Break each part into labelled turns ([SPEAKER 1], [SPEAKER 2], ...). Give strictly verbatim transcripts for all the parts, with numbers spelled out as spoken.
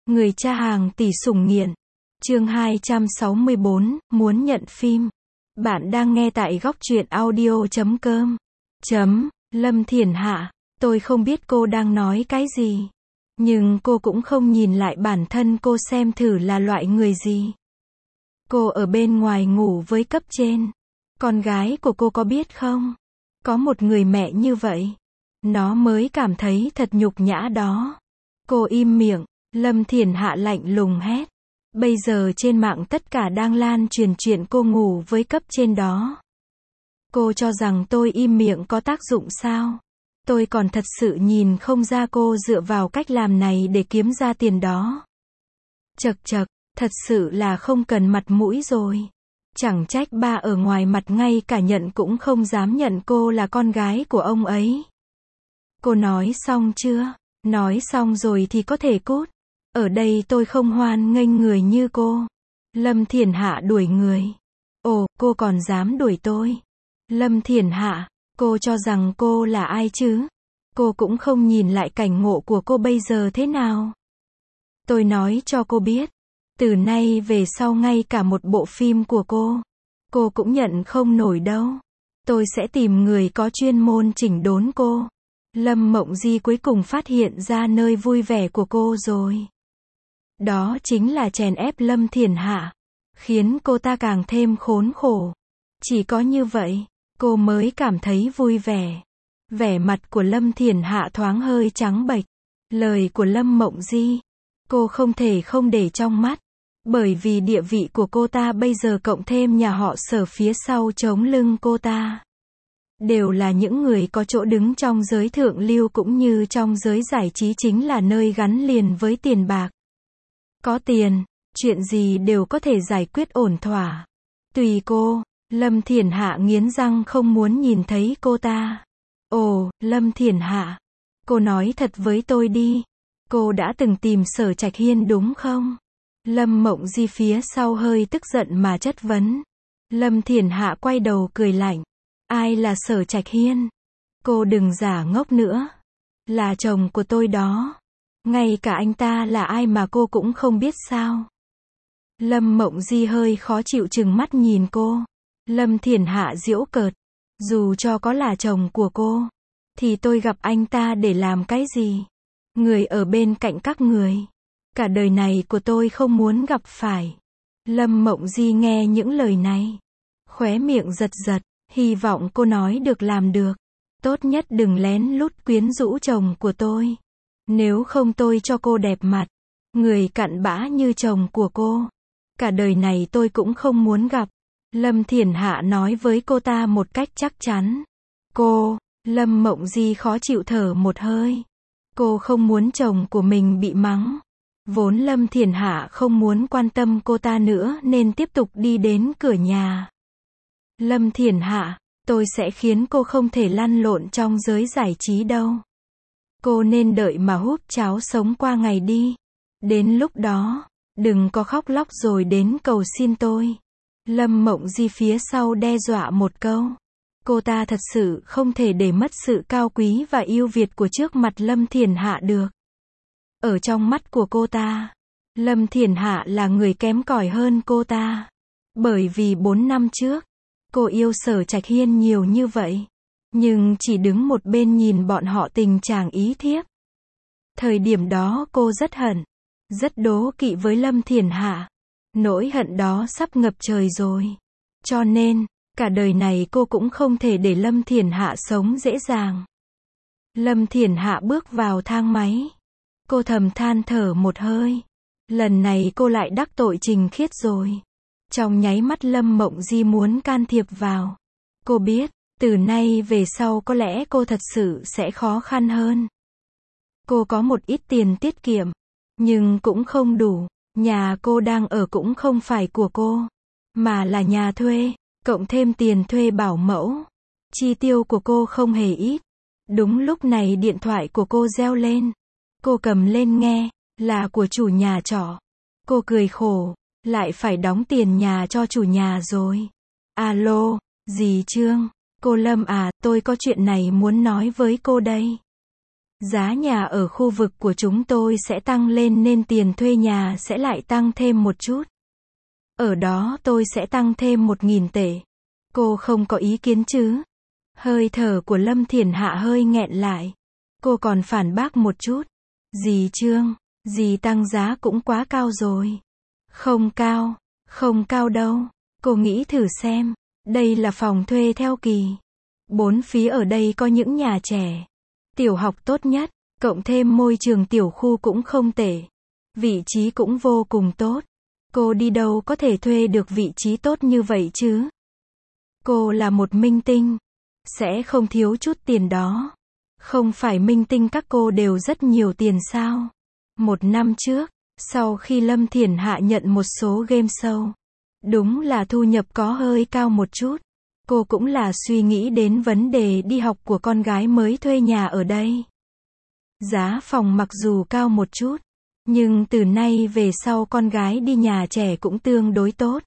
[SPEAKER 1] Người cha hàng tỷ sủng nghiện. Chương hai trăm sáu mươi bốn, muốn nhận phim. Bạn đang nghe tại góc truyện audio chấm com. Chấm, Lâm Thiển Hạ, tôi không biết cô đang nói cái gì. Nhưng cô cũng không nhìn lại bản thân cô xem thử là loại người gì. Cô ở bên ngoài ngủ với cấp trên. Con gái của cô có biết không? Có một người mẹ như vậy. Nó mới cảm thấy thật nhục nhã đó. Cô im miệng. Lâm Thiển Hạ lạnh lùng hét. Bây giờ trên mạng tất cả đang lan truyền chuyện cô ngủ với cấp trên đó. Cô cho rằng tôi im miệng có tác dụng sao? Tôi còn thật sự nhìn không ra cô dựa vào cách làm này để kiếm ra tiền đó. Chật chật, thật sự là không cần mặt mũi rồi. Chẳng trách ba ở ngoài mặt ngay cả nhận cũng không dám nhận cô là con gái của ông ấy. Cô nói xong chưa? Nói xong rồi thì có thể cút. Ở đây tôi không hoan nghênh người như cô. Lâm Thiển Hạ đuổi người. Ồ, cô còn dám đuổi tôi. Lâm Thiển Hạ, cô cho rằng cô là ai chứ? Cô cũng không nhìn lại cảnh ngộ của cô bây giờ thế nào. Tôi nói cho cô biết. Từ nay về sau ngay cả một bộ phim của cô, cô cũng nhận không nổi đâu. Tôi sẽ tìm người có chuyên môn chỉnh đốn cô. Lâm Mộng Di cuối cùng phát hiện ra nơi vui vẻ của cô rồi. Đó chính là chèn ép Lâm Thiển Hạ, khiến cô ta càng thêm khốn khổ. Chỉ có như vậy, cô mới cảm thấy vui vẻ. Vẻ mặt của Lâm Thiển Hạ thoáng hơi trắng bệch. Lời của Lâm Mộng Di, cô không thể không để trong mắt. Bởi vì địa vị của cô ta bây giờ cộng thêm nhà họ Sở phía sau chống lưng cô ta. Đều là những người có chỗ đứng trong giới thượng lưu cũng như trong giới giải trí, chính là nơi gắn liền với tiền bạc. Có tiền, chuyện gì đều có thể giải quyết ổn thỏa. Tùy cô. Lâm Thiển Hạ nghiến răng không muốn nhìn thấy cô ta. Ồ, Lâm Thiển Hạ, cô nói thật với tôi đi. Cô đã từng tìm Sở Trạch Hiên đúng không? Lâm Mộng Di phía sau hơi tức giận mà chất vấn. Lâm Thiển Hạ quay đầu cười lạnh. Ai là Sở Trạch Hiên? Cô đừng giả ngốc nữa. Là chồng của tôi đó. Ngay cả anh ta là ai mà cô cũng không biết sao? Lâm Mộng Di hơi khó chịu trừng mắt nhìn cô. Lâm Thiển Hạ giễu cợt. Dù cho có là chồng của cô, thì tôi gặp anh ta để làm cái gì? Người ở bên cạnh các người. Cả đời này của tôi không muốn gặp phải. Lâm Mộng Di nghe những lời này. Khóe miệng giật giật. Hy vọng cô nói được làm được. Tốt nhất đừng lén lút quyến rũ chồng của tôi. Nếu không tôi cho cô đẹp mặt. Người cặn bã như chồng của cô, cả đời này tôi cũng không muốn gặp. Lâm Thiển Hạ nói với cô ta một cách chắc chắn. Cô, Lâm Mộng Di khó chịu thở một hơi. Cô không muốn chồng của mình bị mắng. Vốn Lâm Thiển Hạ không muốn quan tâm cô ta nữa nên tiếp tục đi đến cửa nhà. Lâm Thiển Hạ, tôi sẽ khiến cô không thể lăn lộn trong giới giải trí đâu. Cô nên đợi mà húp cháo sống qua ngày đi. Đến lúc đó, đừng có khóc lóc rồi đến cầu xin tôi. Lâm Mộng Di phía sau đe dọa một câu. Cô ta thật sự không thể để mất sự cao quý và yêu Việt của trước mặt Lâm Thiển Hạ được. Ở trong mắt của cô ta, Lâm Thiển Hạ là người kém cỏi hơn cô ta. Bởi vì bốn năm trước, cô yêu Sở Trạch Hiên nhiều như vậy. Nhưng chỉ đứng một bên nhìn bọn họ tình chàng ý thiếp. Thời điểm đó cô rất hận, rất đố kỵ với Lâm Thiển Hạ. Nỗi hận đó sắp ngập trời rồi. Cho nên, cả đời này cô cũng không thể để Lâm Thiển Hạ sống dễ dàng. Lâm Thiển Hạ bước vào thang máy. Cô thầm than thở một hơi. Lần này cô lại đắc tội Trình Khiết rồi. Trong nháy mắt Lâm Mộng Di muốn can thiệp vào. Cô biết, từ nay về sau có lẽ cô thật sự sẽ khó khăn hơn. Cô có một ít tiền tiết kiệm, nhưng cũng không đủ. Nhà cô đang ở cũng không phải của cô, mà là nhà thuê, cộng thêm tiền thuê bảo mẫu. Chi tiêu của cô không hề ít. Đúng lúc này điện thoại của cô reo lên. Cô cầm lên nghe, là của chủ nhà trọ. Cô cười khổ, lại phải đóng tiền nhà cho chủ nhà rồi. Alo, dì Trương, cô Lâm à, tôi có chuyện này muốn nói với cô đây. Giá nhà ở khu vực của chúng tôi sẽ tăng lên nên tiền thuê nhà sẽ lại tăng thêm một chút. Ở đó tôi sẽ tăng thêm một nghìn tệ. Cô không có ý kiến chứ? Hơi thở của Lâm Thiển Hạ hơi nghẹn lại. Cô còn phản bác một chút. Dì Trương, dì tăng giá cũng quá cao rồi. Không cao, không cao đâu. Cô nghĩ thử xem. Đây là phòng thuê theo kỳ. Bốn phía ở đây có những nhà trẻ. Tiểu học tốt nhất, cộng thêm môi trường tiểu khu cũng không tệ. Vị trí cũng vô cùng tốt. Cô đi đâu có thể thuê được vị trí tốt như vậy chứ? Cô là một minh tinh. Sẽ không thiếu chút tiền đó. Không phải minh tinh các cô đều rất nhiều tiền sao? Một năm trước, sau khi Lâm Thiển Hạ nhận một số game show, đúng là thu nhập có hơi cao một chút. Cô cũng là suy nghĩ đến vấn đề đi học của con gái mới thuê nhà ở đây. Giá phòng mặc dù cao một chút, nhưng từ nay về sau con gái đi nhà trẻ cũng tương đối tốt.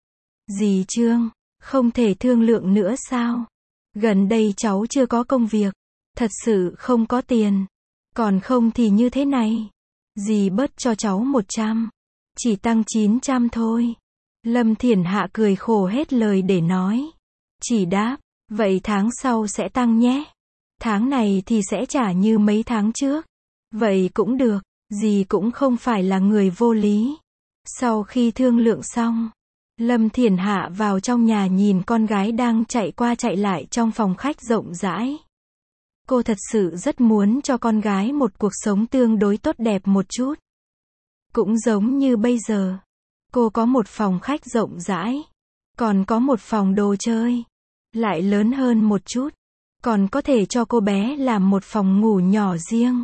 [SPEAKER 1] Dì Trương, không thể thương lượng nữa sao? Gần đây cháu chưa có công việc, thật sự không có tiền. Còn không thì như thế này, dì bớt cho cháu một trăm, chỉ tăng chín trăm thôi. Lâm Thiển Hạ cười khổ hết lời để nói. Chỉ đáp, vậy tháng sau sẽ tăng nhé. Tháng này thì sẽ trả như mấy tháng trước. Vậy cũng được, dì cũng không phải là người vô lý. Sau khi thương lượng xong, Lâm Thiển Hạ vào trong nhà nhìn con gái đang chạy qua chạy lại trong phòng khách rộng rãi. Cô thật sự rất muốn cho con gái một cuộc sống tương đối tốt đẹp một chút. Cũng giống như bây giờ, cô có một phòng khách rộng rãi, còn có một phòng đồ chơi, lại lớn hơn một chút, còn có thể cho cô bé làm một phòng ngủ nhỏ riêng.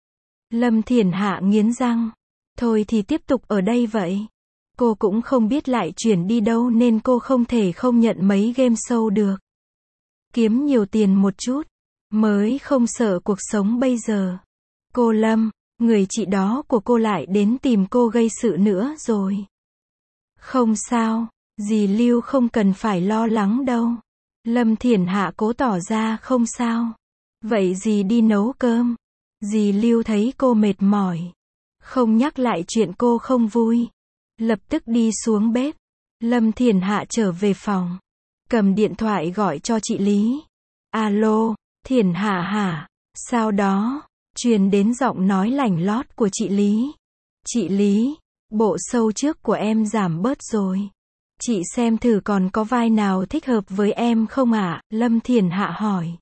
[SPEAKER 1] Lâm Thiển Hạ nghiến răng, thôi thì tiếp tục ở đây vậy. Cô cũng không biết lại chuyển đi đâu nên cô không thể không nhận mấy game show được. Kiếm nhiều tiền một chút, mới không sợ cuộc sống bây giờ. Cô Lâm, người chị đó của cô lại đến tìm cô gây sự nữa rồi. Không sao, dì Lưu không cần phải lo lắng đâu. Lâm Thiển Hạ cố tỏ ra không sao. Vậy dì đi nấu cơm. Dì Lưu thấy cô mệt mỏi, không nhắc lại chuyện cô không vui, lập tức đi xuống bếp. Lâm Thiển Hạ trở về phòng, cầm điện thoại gọi cho chị Lý. Alo, Thiển Hạ hả? Sau đó, truyền đến giọng nói lảnh lót của chị Lý. Chị Lý, bộ show trước của em giảm bớt rồi. Chị xem thử còn có vai nào thích hợp với em không ạ? À? Lâm Thiển Hạ hỏi.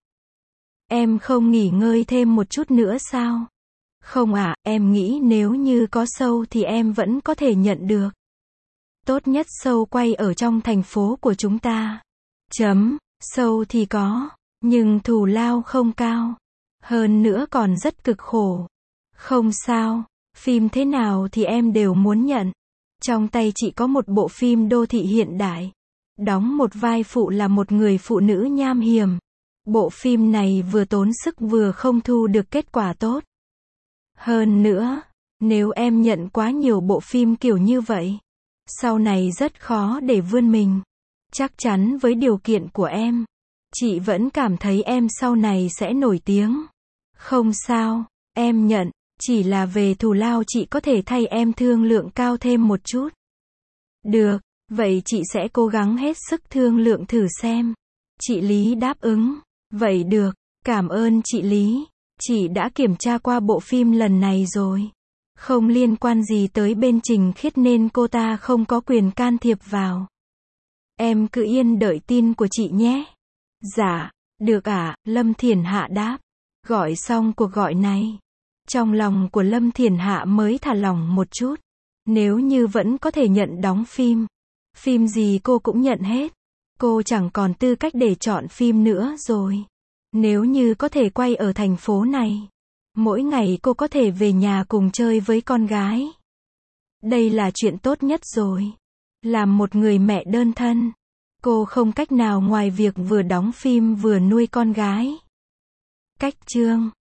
[SPEAKER 1] Em không nghỉ ngơi thêm một chút nữa sao? Không ạ, à, em nghĩ nếu như có show thì em vẫn có thể nhận được. Tốt nhất show quay ở trong thành phố của chúng ta. Chấm, show thì có, nhưng thù lao không cao. Hơn nữa còn rất cực khổ. Không sao, phim thế nào thì em đều muốn nhận. Trong tay chị có một bộ phim đô thị hiện đại. Đóng một vai phụ là một người phụ nữ nham hiểm. Bộ phim này vừa tốn sức vừa không thu được kết quả tốt. Hơn nữa, nếu em nhận quá nhiều bộ phim kiểu như vậy, sau này rất khó để vươn mình. Chắc chắn với điều kiện của em, chị vẫn cảm thấy em sau này sẽ nổi tiếng. Không sao, em nhận, chỉ là về thù lao chị có thể thay em thương lượng cao thêm một chút. Được, vậy chị sẽ cố gắng hết sức thương lượng thử xem. Chị Lý đáp ứng. Vậy được, cảm ơn chị Lý. Chị đã kiểm tra qua bộ phim lần này rồi. Không liên quan gì tới bên Trình Khiết nên cô ta không có quyền can thiệp vào. Em cứ yên đợi tin của chị nhé. Dạ, được ạ, à, Lâm Thiển Hạ đáp. Gọi xong cuộc gọi này, trong lòng của Lâm Thiển Hạ mới thả lỏng một chút. Nếu như vẫn có thể nhận đóng phim, phim gì cô cũng nhận hết. Cô chẳng còn tư cách để chọn phim nữa rồi. Nếu như có thể quay ở thành phố này, mỗi ngày cô có thể về nhà cùng chơi với con gái. Đây là chuyện tốt nhất rồi. Làm một người mẹ đơn thân, cô không cách nào ngoài việc vừa đóng phim vừa nuôi con gái. Cách chương